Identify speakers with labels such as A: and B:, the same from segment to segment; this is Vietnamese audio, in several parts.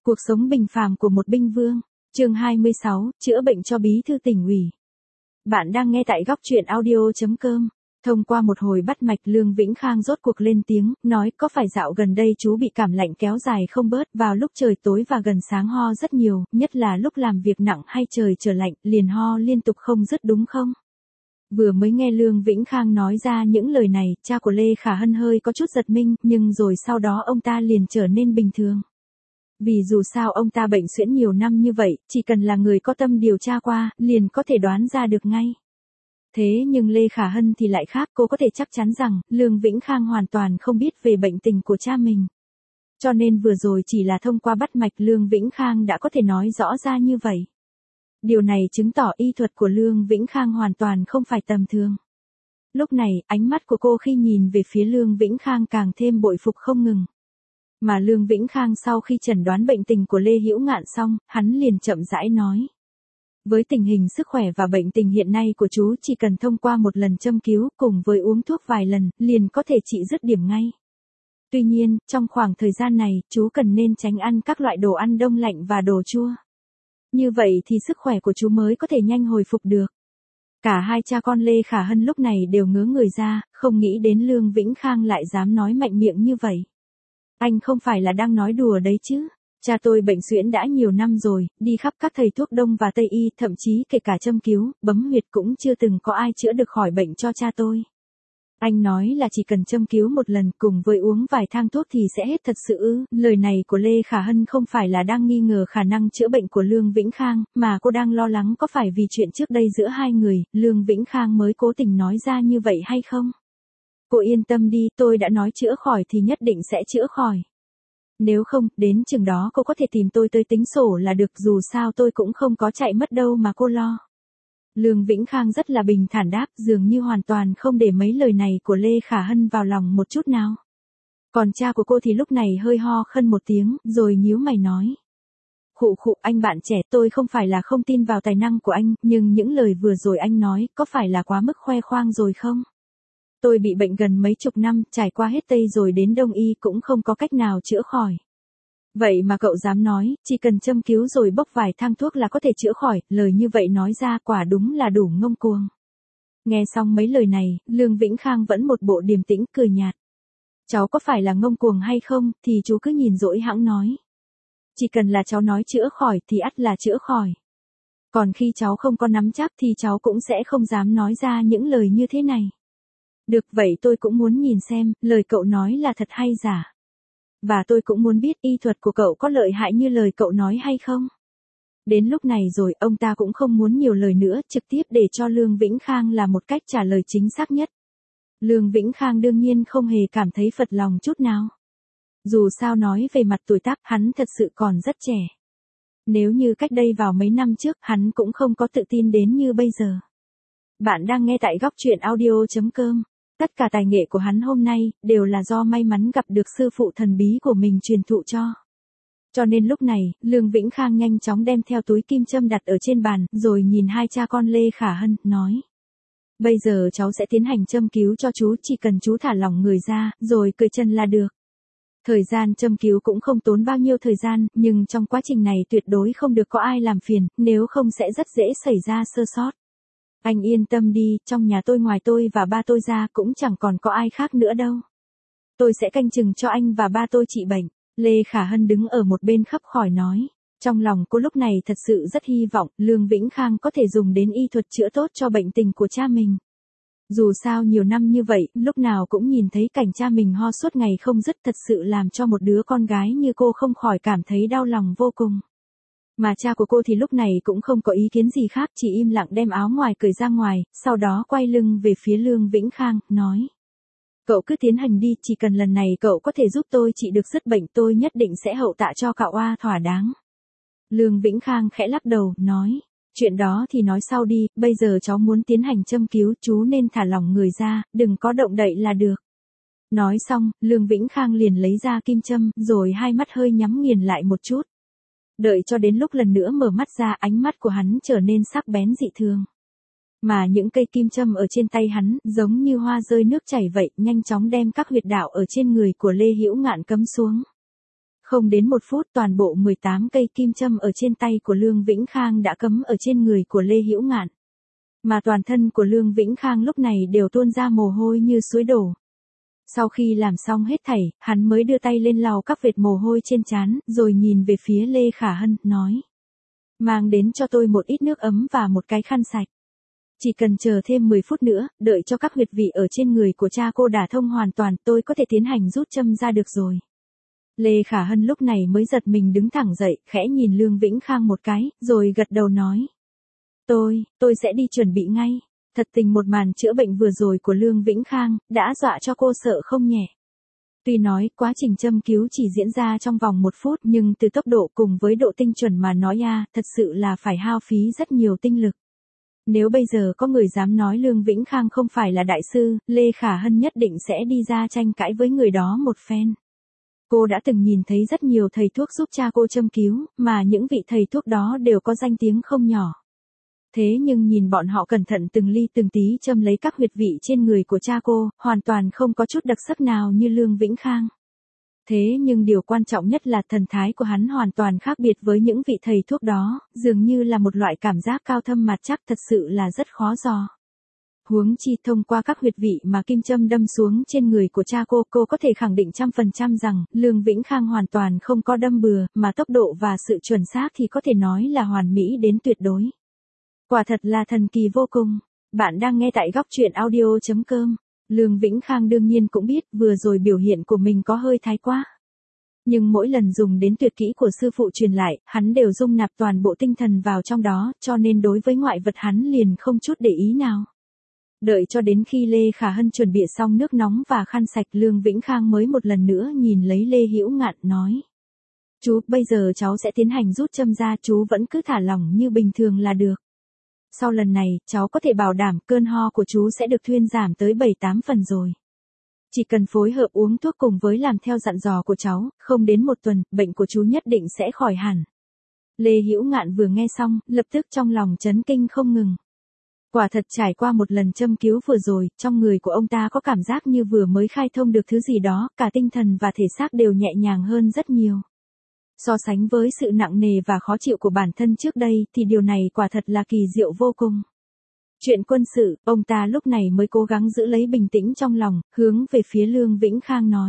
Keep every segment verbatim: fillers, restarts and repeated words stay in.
A: Cuộc sống bình phàm của một binh vương. Chương hai mươi sáu, chữa bệnh cho bí thư tỉnh ủy. Bạn đang nghe tại góc truyện audio chấm com. Thông qua một hồi bắt mạch, Lương Vĩnh Khang rốt cuộc lên tiếng, nói có phải dạo gần đây chú bị cảm lạnh kéo dài không bớt, vào lúc trời tối và gần sáng ho rất nhiều, nhất là lúc làm việc nặng hay trời trở lạnh, liền ho liên tục không dứt đúng không? Vừa mới nghe Lương Vĩnh Khang nói ra những lời này, cha của Lê Khả Hân hơi có chút giật mình, nhưng rồi sau đó ông ta liền trở nên bình thường. Vì dù sao ông ta bệnh suyễn nhiều năm như vậy, chỉ cần là người có tâm điều tra qua, liền có thể đoán ra được ngay. Thế nhưng Lê Khả Hân thì lại khác, cô có thể chắc chắn rằng, Lương Vĩnh Khang hoàn toàn không biết về bệnh tình của cha mình. Cho nên vừa rồi chỉ là thông qua bắt mạch Lương Vĩnh Khang đã có thể nói rõ ra như vậy. Điều này chứng tỏ y thuật của Lương Vĩnh Khang hoàn toàn không phải tầm thường. Lúc này, ánh mắt của cô khi nhìn về phía Lương Vĩnh Khang càng thêm bội phục không ngừng. Mà Lương Vĩnh Khang sau khi chẩn đoán bệnh tình của Lê Hữu Ngạn xong, hắn liền chậm rãi nói. Với tình hình sức khỏe và bệnh tình hiện nay của chú, chỉ cần thông qua một lần châm cứu cùng với uống thuốc vài lần, liền có thể trị dứt điểm ngay. Tuy nhiên, trong khoảng thời gian này, chú cần nên tránh ăn các loại đồ ăn đông lạnh và đồ chua. Như vậy thì sức khỏe của chú mới có thể nhanh hồi phục được. Cả hai cha con Lê Khả Hân lúc này đều ngớ người ra, không nghĩ đến Lương Vĩnh Khang lại dám nói mạnh miệng như vậy. Anh không phải là đang nói đùa đấy chứ? Cha tôi bệnh suyễn đã nhiều năm rồi, đi khắp các thầy thuốc đông và tây y, thậm chí kể cả châm cứu, bấm huyệt cũng chưa từng có ai chữa được khỏi bệnh cho cha tôi. Anh nói là chỉ cần châm cứu một lần cùng với uống vài thang thuốc thì sẽ hết thật sự ư? Lời này của Lê Khả Hân không phải là đang nghi ngờ khả năng chữa bệnh của Lương Vĩnh Khang, mà cô đang lo lắng có phải vì chuyện trước đây giữa hai người, Lương Vĩnh Khang mới cố tình nói ra như vậy hay không? Cô yên tâm đi, tôi đã nói chữa khỏi thì nhất định sẽ chữa khỏi. Nếu không, đến chừng đó cô có thể tìm tôi tới tính sổ là được, dù sao tôi cũng không có chạy mất đâu mà cô lo. Lương Vĩnh Khang rất là bình thản đáp, dường như hoàn toàn không để mấy lời này của Lê Khả Hân vào lòng một chút nào. Còn cha của cô thì lúc này hơi ho khân một tiếng, rồi nhíu mày nói. Khụ khụ, anh bạn trẻ, tôi không phải là không tin vào tài năng của anh, nhưng những lời vừa rồi anh nói, có phải là quá mức khoe khoang rồi không? Tôi bị bệnh gần mấy chục năm, trải qua hết Tây rồi đến Đông y cũng không có cách nào chữa khỏi. Vậy mà cậu dám nói, chỉ cần châm cứu rồi bốc vài thang thuốc là có thể chữa khỏi, lời như vậy nói ra quả đúng là đủ ngông cuồng. Nghe xong mấy lời này, Lương Vĩnh Khang vẫn một bộ điềm tĩnh cười nhạt. Cháu có phải là ngông cuồng hay không, thì chú cứ nhìn dỗi hãng nói. Chỉ cần là cháu nói chữa khỏi thì ắt là chữa khỏi. Còn khi cháu không có nắm chắc thì cháu cũng sẽ không dám nói ra những lời như thế này. Được, vậy tôi cũng muốn nhìn xem, lời cậu nói là thật hay giả. Và tôi cũng muốn biết y thuật của cậu có lợi hại như lời cậu nói hay không. Đến lúc này rồi, ông ta cũng không muốn nhiều lời nữa, trực tiếp để cho Lương Vĩnh Khang là một cách trả lời chính xác nhất. Lương Vĩnh Khang đương nhiên không hề cảm thấy phật lòng chút nào. Dù sao nói về mặt tuổi tác, hắn thật sự còn rất trẻ. Nếu như cách đây vào mấy năm trước, hắn cũng không có tự tin đến như bây giờ. Bạn đang nghe tại góc truyện audio chấm com. Tất cả tài nghệ của hắn hôm nay, đều là do may mắn gặp được sư phụ thần bí của mình truyền thụ cho. Cho nên lúc này, Lương Vĩnh Khang nhanh chóng đem theo túi kim châm đặt ở trên bàn, rồi nhìn hai cha con Lê Khả Hân, nói. Bây giờ cháu sẽ tiến hành châm cứu cho chú, chỉ cần chú thả lỏng người ra, rồi cởi chân là được. Thời gian châm cứu cũng không tốn bao nhiêu thời gian, nhưng trong quá trình này tuyệt đối không được có ai làm phiền, nếu không sẽ rất dễ xảy ra sơ sót. Anh yên tâm đi, trong nhà tôi ngoài tôi và ba tôi ra cũng chẳng còn có ai khác nữa đâu. Tôi sẽ canh chừng cho anh và ba tôi trị bệnh. Lê Khả Hân đứng ở một bên khấp khỏi nói. Trong lòng cô lúc này thật sự rất hy vọng Lương Vĩnh Khang có thể dùng đến y thuật chữa tốt cho bệnh tình của cha mình. Dù sao nhiều năm như vậy, lúc nào cũng nhìn thấy cảnh cha mình ho suốt ngày không dứt, thật sự làm cho một đứa con gái như cô không khỏi cảm thấy đau lòng vô cùng. Mà cha của cô thì lúc này cũng không có ý kiến gì khác, chỉ im lặng đem áo ngoài cởi ra ngoài, sau đó quay lưng về phía Lương Vĩnh Khang, nói. Cậu cứ tiến hành đi, chỉ cần lần này cậu có thể giúp tôi trị được dứt bệnh, tôi nhất định sẽ hậu tạ cho cậu a thỏa đáng. Lương Vĩnh Khang khẽ lắc đầu, nói. Chuyện đó thì nói sau đi, bây giờ cháu muốn tiến hành châm cứu, chú nên thả lỏng người ra, đừng có động đậy là được. Nói xong, Lương Vĩnh Khang liền lấy ra kim châm, rồi hai mắt hơi nhắm nghiền lại một chút. Đợi cho đến lúc lần nữa mở mắt ra, ánh mắt của hắn trở nên sắc bén dị thường. Mà những cây kim châm ở trên tay hắn, giống như hoa rơi nước chảy vậy, nhanh chóng đem các huyệt đạo ở trên người của Lê Hữu Ngạn cấm xuống. Không đến một phút toàn bộ mười tám cây kim châm ở trên tay của Lương Vĩnh Khang đã cắm ở trên người của Lê Hữu Ngạn. Mà toàn thân của Lương Vĩnh Khang lúc này đều tuôn ra mồ hôi như suối đổ. Sau khi làm xong hết thảy, hắn mới đưa tay lên lau các vệt mồ hôi trên trán, rồi nhìn về phía Lê Khả Hân, nói. Mang đến cho tôi một ít nước ấm và một cái khăn sạch. Chỉ cần chờ thêm mười phút nữa, đợi cho các huyệt vị ở trên người của cha cô đả thông hoàn toàn, tôi có thể tiến hành rút châm ra được rồi. Lê Khả Hân lúc này mới giật mình đứng thẳng dậy, khẽ nhìn Lương Vĩnh Khang một cái, rồi gật đầu nói. Tôi, tôi sẽ đi chuẩn bị ngay. Thật tình một màn chữa bệnh vừa rồi của Lương Vĩnh Khang, đã dọa cho cô sợ không nhẹ. Tuy nói, quá trình châm cứu chỉ diễn ra trong vòng một phút, nhưng từ tốc độ cùng với độ tinh chuẩn mà nói a, thật sự là phải hao phí rất nhiều tinh lực. Nếu bây giờ có người dám nói Lương Vĩnh Khang không phải là đại sư, Lê Khả Hân nhất định sẽ đi ra tranh cãi với người đó một phen. Cô đã từng nhìn thấy rất nhiều thầy thuốc giúp cha cô châm cứu, mà những vị thầy thuốc đó đều có danh tiếng không nhỏ. Thế nhưng nhìn bọn họ cẩn thận từng ly từng tí châm lấy các huyệt vị trên người của cha cô, hoàn toàn không có chút đặc sắc nào như Lương Vĩnh Khang. Thế nhưng điều quan trọng nhất là thần thái của hắn hoàn toàn khác biệt với những vị thầy thuốc đó, dường như là một loại cảm giác cao thâm mặt chắc, thật sự là rất khó dò. Huống chi thông qua các huyệt vị mà kim châm đâm xuống trên người của cha cô, cô có thể khẳng định trăm phần trăm rằng, Lương Vĩnh Khang hoàn toàn không có đâm bừa, mà tốc độ và sự chuẩn xác thì có thể nói là hoàn mỹ đến tuyệt đối. Quả thật là thần kỳ vô cùng. Bạn đang nghe tại góc truyện audio chấm com. Lương Vĩnh Khang đương nhiên cũng biết vừa rồi biểu hiện của mình có hơi thái quá. Nhưng mỗi lần dùng đến tuyệt kỹ của sư phụ truyền lại, hắn đều dung nạp toàn bộ tinh thần vào trong đó, cho nên đối với ngoại vật hắn liền không chút để ý nào. Đợi cho đến khi Lê Khả Hân chuẩn bị xong nước nóng và khăn sạch, Lương Vĩnh Khang mới một lần nữa nhìn lấy Lê Hữu Ngạn nói. Chú, bây giờ cháu sẽ tiến hành rút châm ra, chú vẫn cứ thả lỏng như bình thường là được. Sau lần này, cháu có thể bảo đảm cơn ho của chú sẽ được thuyên giảm tới bảy tám phần rồi. Chỉ cần phối hợp uống thuốc cùng với làm theo dặn dò của cháu, không đến một tuần, bệnh của chú nhất định sẽ khỏi hẳn. Lê Hữu Ngạn vừa nghe xong, lập tức trong lòng chấn kinh không ngừng. Quả thật trải qua một lần châm cứu vừa rồi, trong người của ông ta có cảm giác như vừa mới khai thông được thứ gì đó, cả tinh thần và thể xác đều nhẹ nhàng hơn rất nhiều. So sánh với sự nặng nề và khó chịu của bản thân trước đây thì điều này quả thật là kỳ diệu vô cùng. Chuyện quân sự, ông ta lúc này mới cố gắng giữ lấy bình tĩnh trong lòng, hướng về phía Lương Vĩnh Khang nói.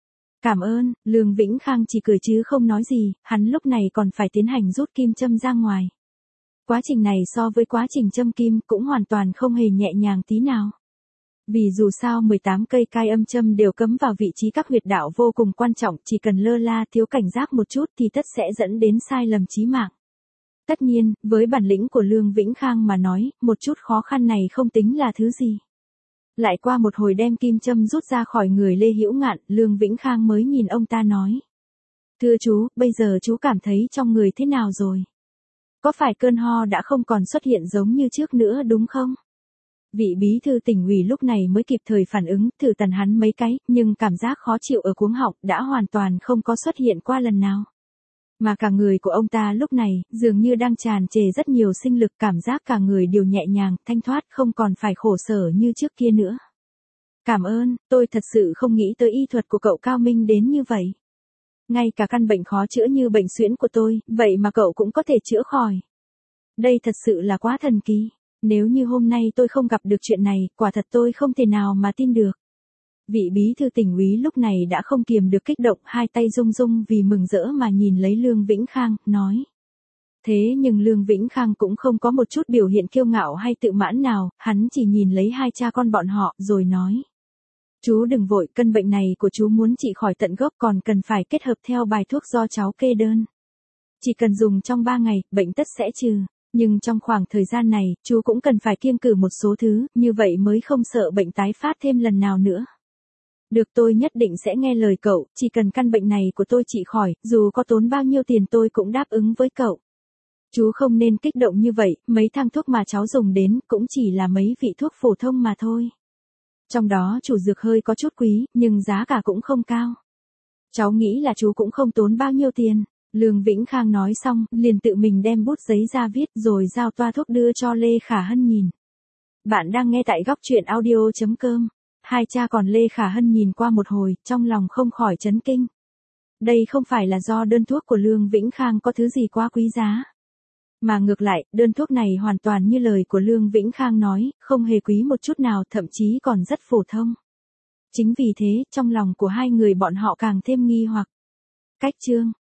A: Cảm ơn, Lương Vĩnh Khang chỉ cười chứ không nói gì, hắn lúc này còn phải tiến hành rút kim châm ra ngoài. Quá trình này so với quá trình châm kim cũng hoàn toàn không hề nhẹ nhàng tí nào. Vì dù sao mười tám cây cai âm châm đều cấm vào vị trí các huyệt đạo vô cùng quan trọng, chỉ cần lơ là thiếu cảnh giác một chút thì tất sẽ dẫn đến sai lầm chí mạng. Tất nhiên, với bản lĩnh của Lương Vĩnh Khang mà nói, một chút khó khăn này không tính là thứ gì. Lại qua một hồi đem kim châm rút ra khỏi người Lê Hữu Ngạn, Lương Vĩnh Khang mới nhìn ông ta nói. Thưa chú, bây giờ chú cảm thấy trong người thế nào rồi? Có phải cơn ho đã không còn xuất hiện giống như trước nữa đúng không? Vị bí thư tỉnh ủy lúc này mới kịp thời phản ứng, thử tần hắn mấy cái, nhưng cảm giác khó chịu ở cuống họng đã hoàn toàn không có xuất hiện qua lần nào. Mà cả người của ông ta lúc này, dường như đang tràn trề rất nhiều sinh lực, cảm giác cả người đều nhẹ nhàng, thanh thoát, không còn phải khổ sở như trước kia nữa. Cảm ơn, tôi thật sự không nghĩ tới y thuật của cậu cao minh đến như vậy. Ngay cả căn bệnh khó chữa như bệnh suyễn của tôi, vậy mà cậu cũng có thể chữa khỏi. Đây thật sự là quá thần kỳ. Nếu như hôm nay tôi không gặp được chuyện này, quả thật tôi không thể nào mà tin được. Vị bí thư tỉnh ủy lúc này đã không kiềm được kích động, hai tay rung rung vì mừng rỡ mà nhìn lấy Lương Vĩnh Khang, nói. Thế nhưng Lương Vĩnh Khang cũng không có một chút biểu hiện kiêu ngạo hay tự mãn nào, hắn chỉ nhìn lấy hai cha con bọn họ, rồi nói. Chú đừng vội, cân bệnh này của chú muốn trị khỏi tận gốc còn cần phải kết hợp theo bài thuốc do cháu kê đơn. Chỉ cần dùng trong ba ngày, bệnh tất sẽ trừ. Nhưng trong khoảng thời gian này, chú cũng cần phải kiêng cử một số thứ, như vậy mới không sợ bệnh tái phát thêm lần nào nữa. Được, tôi nhất định sẽ nghe lời cậu, chỉ cần căn bệnh này của tôi trị khỏi, dù có tốn bao nhiêu tiền tôi cũng đáp ứng với cậu. Chú không nên kích động như vậy, mấy thang thuốc mà cháu dùng đến cũng chỉ là mấy vị thuốc phổ thông mà thôi. Trong đó chủ dược hơi có chút quý, nhưng giá cả cũng không cao. Cháu nghĩ là chú cũng không tốn bao nhiêu tiền. Lương Vĩnh Khang nói xong, liền tự mình đem bút giấy ra viết rồi giao toa thuốc đưa cho Lê Khả Hân nhìn. Bạn đang nghe tại góc truyện audio chấm com. Hai cha con Lê Khả Hân nhìn qua một hồi, trong lòng không khỏi chấn kinh. Đây không phải là do đơn thuốc của Lương Vĩnh Khang có thứ gì quá quý giá. Mà ngược lại, đơn thuốc này hoàn toàn như lời của Lương Vĩnh Khang nói, không hề quý một chút nào, thậm chí còn rất phổ thông. Chính vì thế, trong lòng của hai người bọn họ càng thêm nghi hoặc. Cách chương